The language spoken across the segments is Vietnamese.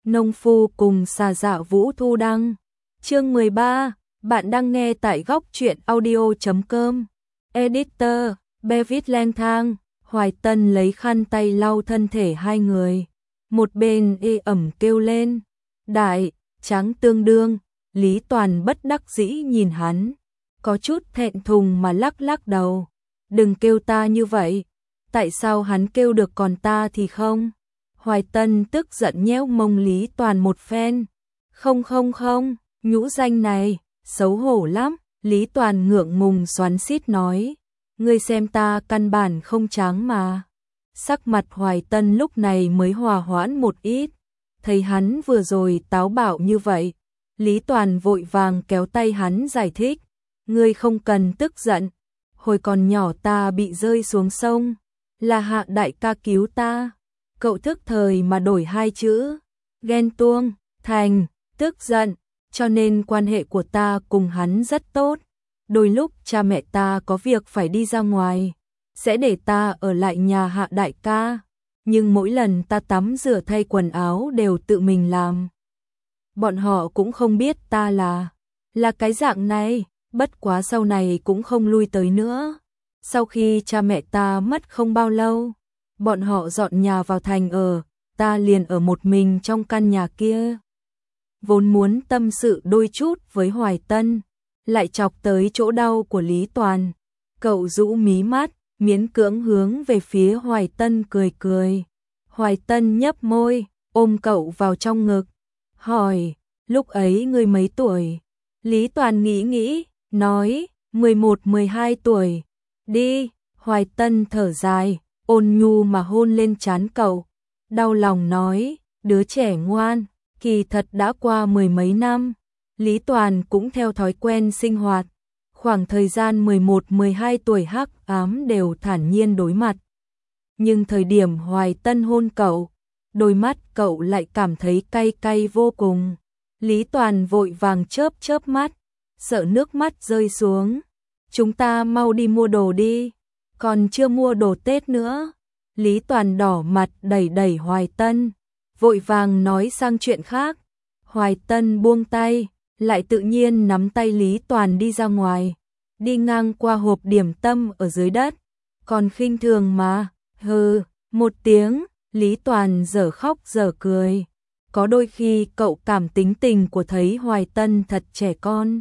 Nông phu cùng xà dạ Vũ Thu Đăng. Chương 13, bạn đang nghe tại góc truyện audio.com. Editor, Bevis lang thang. Hoài Tân lấy khăn tay lau thân thể hai người. Một bên ê ẩm kêu lên. Đại, trắng tương đương. Lý Toàn bất đắc dĩ nhìn hắn. Có chút thẹn thùng mà lắc lắc đầu. Đừng kêu ta như vậy. Tại sao hắn kêu được còn ta thì không? Hoài Tân tức giận nhéo mông Lý Toàn một phen. Không, nhũ danh này, xấu hổ lắm. Lý Toàn ngượng ngùng xoắn xít nói. Ngươi xem ta căn bản không trắng mà. Sắc mặt Hoài Tân lúc này mới hòa hoãn một ít. Thấy hắn vừa rồi táo bạo như vậy. Lý Toàn vội vàng kéo tay hắn giải thích. Ngươi không cần tức giận. Hồi còn nhỏ ta bị rơi xuống sông. Là Hạ đại ca cứu ta. Cậu thức thời mà đổi hai chữ. Ghen tuông, thành, tức giận. Cho nên quan hệ của ta cùng hắn rất tốt. Đôi lúc cha mẹ ta có việc phải đi ra ngoài. Sẽ để ta ở lại nhà Hạ đại ca. Nhưng mỗi lần ta tắm rửa thay quần áo đều tự mình làm. Bọn họ cũng không biết ta là cái dạng này. Bất quá sau này cũng không lui tới nữa. Sau khi cha mẹ ta mất không bao lâu, bọn họ dọn nhà vào thành ở, ta liền ở một mình trong căn nhà kia. Vốn muốn tâm sự đôi chút với Hoài Tân, lại chọc tới chỗ đau của Lý Toàn. Cậu rũ mí mắt, miễn cưỡng hướng về phía Hoài Tân cười cười. Hoài Tân nhấp môi, ôm cậu vào trong ngực, hỏi, lúc ấy ngươi mấy tuổi? Lý Toàn nghĩ, nói, 11-12 tuổi. Đi, Hoài Tân thở dài, ôn nhu mà hôn lên trán cậu. Đau lòng nói, đứa trẻ ngoan, kỳ thật đã qua mười mấy năm. Lý Toàn cũng theo thói quen sinh hoạt. Khoảng thời gian 11-12 tuổi hắc ám đều thản nhiên đối mặt. Nhưng thời điểm Hoài Tân hôn cậu, đôi mắt cậu lại cảm thấy cay cay vô cùng. Lý Toàn vội vàng chớp mắt, sợ nước mắt rơi xuống. Chúng ta mau đi mua đồ đi, còn chưa mua đồ Tết nữa. Lý Toàn đỏ mặt đẩy Hoài Tân, vội vàng nói sang chuyện khác. Hoài Tân buông tay, lại tự nhiên nắm tay Lý Toàn đi ra ngoài, đi ngang qua hộp điểm tâm ở dưới đất, còn khinh thường mà, hừ, một tiếng. Lý Toàn dở khóc dở cười. Có đôi khi cậu cảm tính tình của thấy Hoài Tân thật trẻ con.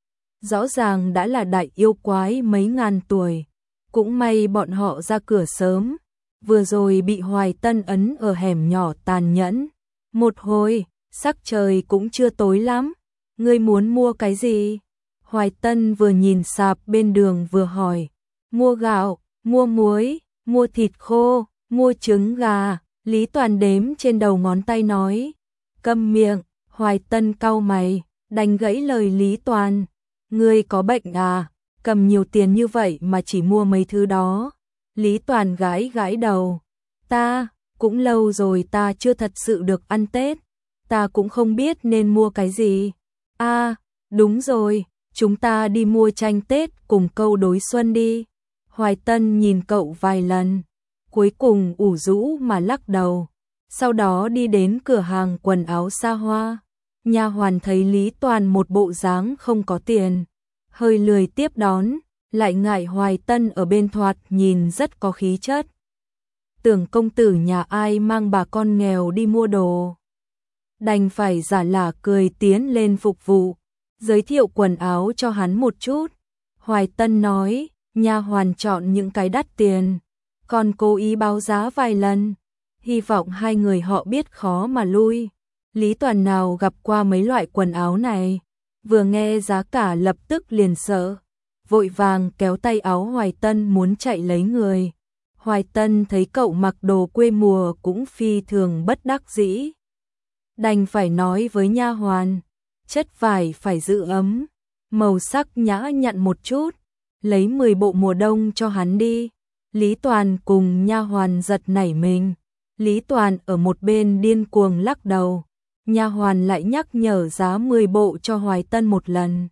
Rõ ràng đã là đại yêu quái mấy ngàn tuổi. Cũng may bọn họ ra cửa sớm. Vừa rồi bị Hoài Tân ấn ở hẻm nhỏ tàn nhẫn. Một hồi, sắc trời cũng chưa tối lắm. Ngươi muốn mua cái gì? Hoài Tân vừa nhìn sạp bên đường vừa hỏi. Mua gạo, mua muối, mua thịt khô, mua trứng gà. Lý Toàn đếm trên đầu ngón tay nói. Câm miệng. Hoài Tân cau mày, đành gãy lời Lý Toàn. Ngươi có bệnh à? Cầm nhiều tiền như vậy mà chỉ mua mấy thứ đó. Lý Toàn gãi đầu. Ta, cũng lâu rồi ta chưa thật sự được ăn Tết. Ta cũng không biết nên mua cái gì. À, đúng rồi, chúng ta đi mua tranh Tết cùng câu đối xuân đi. Hoài Tân nhìn cậu vài lần, cuối cùng ủ rũ mà lắc đầu. Sau đó đi đến cửa hàng quần áo xa hoa. Nha hoàn thấy Lý Toàn một bộ dáng không có tiền, hơi lười tiếp đón, lại ngại Hoài Tân ở bên thoạt nhìn rất có khí chất. Tưởng công tử nhà ai mang bà con nghèo đi mua đồ. Đành phải giả lả cười tiến lên phục vụ, giới thiệu quần áo cho hắn một chút. Hoài Tân nói, nha hoàn chọn những cái đắt tiền, còn cố ý báo giá vài lần, hy vọng hai người họ biết khó mà lui. Lý Toàn nào gặp qua mấy loại quần áo này, vừa nghe giá cả lập tức liền sợ, vội vàng kéo tay áo Hoài Tân muốn chạy lấy người. Hoài Tân thấy cậu mặc đồ quê mùa cũng phi thường bất đắc dĩ, đành phải nói với nha hoàn, chất vải phải giữ ấm, màu sắc nhã nhặn một chút, lấy 10 bộ mùa đông cho hắn đi. Lý Toàn cùng nha hoàn giật nảy mình. Lý Toàn ở một bên điên cuồng lắc đầu. Nha hoàn lại nhắc nhở giá 10 bộ cho Hoài Tân một lần.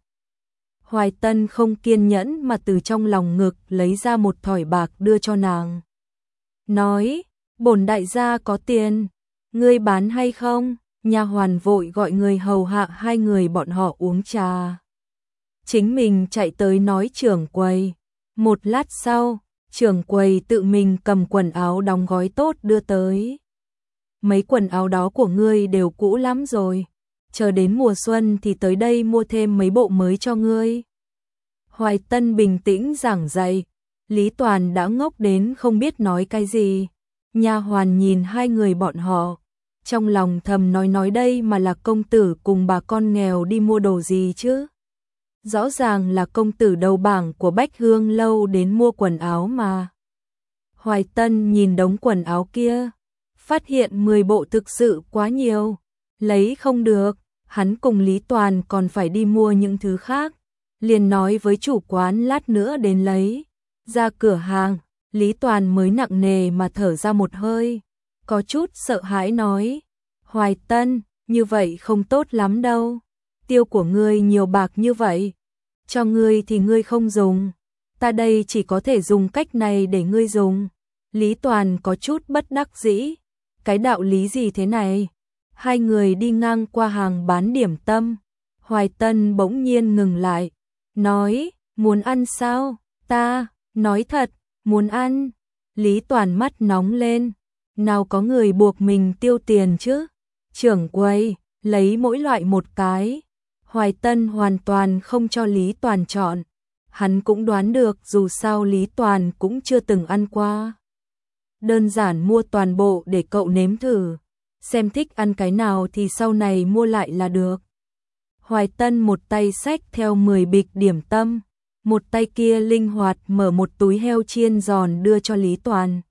Hoài Tân không kiên nhẫn mà từ trong lòng ngực lấy ra một thỏi bạc đưa cho nàng. Nói, bổn đại gia có tiền, ngươi bán hay không? nha hoàn vội gọi người hầu hạ hai người bọn họ uống trà. Chính mình chạy tới nói trưởng quầy. Một lát sau, trưởng quầy tự mình cầm quần áo đóng gói tốt đưa tới. Mấy quần áo đó của ngươi đều cũ lắm rồi, chờ đến mùa xuân thì tới đây mua thêm mấy bộ mới cho ngươi. Hoài Tân bình tĩnh giảng dạy, Lý Toàn đã ngốc đến không biết nói cái gì. Nha hoàn nhìn hai người bọn họ, trong lòng thầm nói đây mà là công tử cùng bà con nghèo đi mua đồ gì chứ? Rõ ràng là công tử đầu bảng của Bách Hương lâu đến mua quần áo mà. Hoài Tân nhìn đống quần áo kia, phát hiện 10 bộ thực sự quá nhiều, lấy không được, hắn cùng Lý Toàn còn phải đi mua những thứ khác, liền nói với chủ quán lát nữa đến lấy. Ra cửa hàng, Lý Toàn mới nặng nề mà thở ra một hơi, có chút sợ hãi nói, Hoài Tân, như vậy không tốt lắm đâu, tiêu của ngươi nhiều bạc như vậy, cho ngươi thì ngươi không dùng, ta đây chỉ có thể dùng cách này để ngươi dùng. Lý Toàn có chút bất đắc dĩ, cái đạo lý gì thế này? Hai người đi ngang qua hàng bán điểm tâm, Hoài Tân bỗng nhiên ngừng lại, nói, muốn ăn sao? Ta, nói thật, muốn ăn. Lý Toàn mắt nóng lên, nào có người buộc mình tiêu tiền chứ? Trưởng quầy, lấy mỗi loại một cái. Hoài Tân hoàn toàn không cho Lý Toàn chọn, hắn cũng đoán được dù sao Lý Toàn cũng chưa từng ăn qua. Đơn giản mua toàn bộ để cậu nếm thử, xem thích ăn cái nào thì sau này mua lại là được. Hoài Tân một tay xách theo 10 bịch điểm tâm, một tay kia linh hoạt mở một túi heo chiên giòn đưa cho Lý Toàn.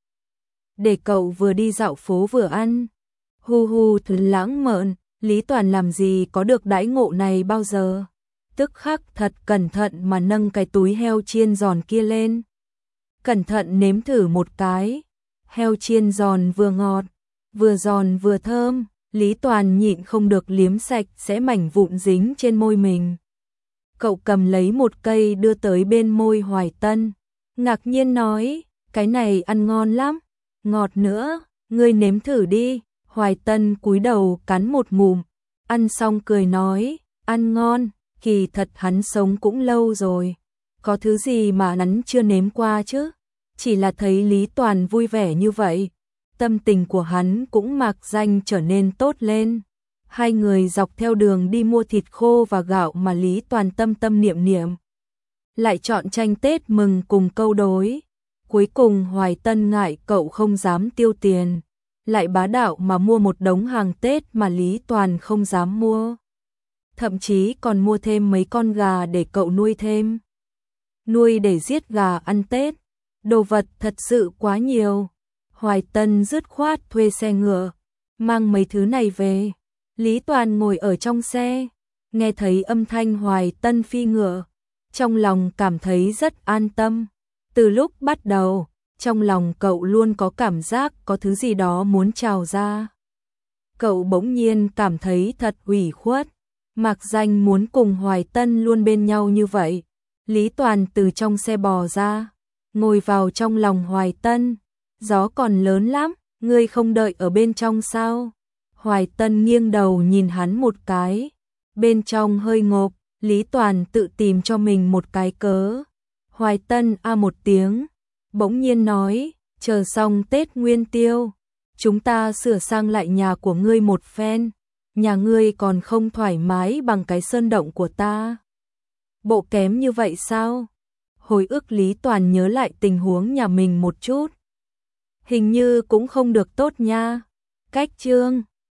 Để cậu vừa đi dạo phố vừa ăn. Hu hu lãng mạn, Lý Toàn làm gì có được đãi ngộ này bao giờ. Tức khắc thật cẩn thận mà nâng cái túi heo chiên giòn kia lên. Cẩn thận nếm thử một cái. Heo chiên giòn vừa ngọt, vừa giòn vừa thơm, Lý Toàn nhịn không được liếm sạch sẽ mảnh vụn dính trên môi mình. Cậu cầm lấy một cây đưa tới bên môi Hoài Tân, ngạc nhiên nói, cái này ăn ngon lắm, ngọt nữa, ngươi nếm thử đi. Hoài Tân cúi đầu cắn một ngụm, ăn xong cười nói, ăn ngon, kỳ thật hắn sống cũng lâu rồi, có thứ gì mà hắn chưa nếm qua chứ, chỉ là thấy Lý Toàn vui vẻ như vậy, tâm tình của hắn cũng mạc danh trở nên tốt lên. Hai người dọc theo đường đi mua thịt khô và gạo mà Lý Toàn tâm tâm niệm niệm. Lại chọn tranh Tết mừng cùng câu đối. Cuối cùng Hoài Tân ngại cậu không dám tiêu tiền, lại bá đạo mà mua một đống hàng Tết mà Lý Toàn không dám mua. Thậm chí còn mua thêm mấy con gà để cậu nuôi thêm. Nuôi để giết gà ăn Tết. Đồ vật thật sự quá nhiều. Hoài Tân dứt khoát thuê xe ngựa, mang mấy thứ này về. Lý Toàn ngồi ở trong xe, nghe thấy âm thanh Hoài Tân phi ngựa, trong lòng cảm thấy rất an tâm. Từ lúc bắt đầu, trong lòng cậu luôn có cảm giác có thứ gì đó muốn trào ra. Cậu bỗng nhiên cảm thấy thật ủy khuất, mạc danh muốn cùng Hoài Tân luôn bên nhau như vậy. Lý Toàn từ trong xe bò ra, ngồi vào trong lòng Hoài Tân. Gió còn lớn lắm, ngươi không đợi ở bên trong sao? Hoài Tân nghiêng đầu nhìn hắn một cái, bên trong hơi ngộp, Lý Toàn tự tìm cho mình một cái cớ. Hoài Tân a một tiếng, bỗng nhiên nói, chờ xong Tết Nguyên Tiêu, chúng ta sửa sang lại nhà của ngươi một phen, nhà ngươi còn không thoải mái bằng cái sơn động của ta. Bộ kém như vậy sao? Hồi ức Lý Toàn nhớ lại tình huống nhà mình một chút. Hình như cũng không được tốt nha. Cách chương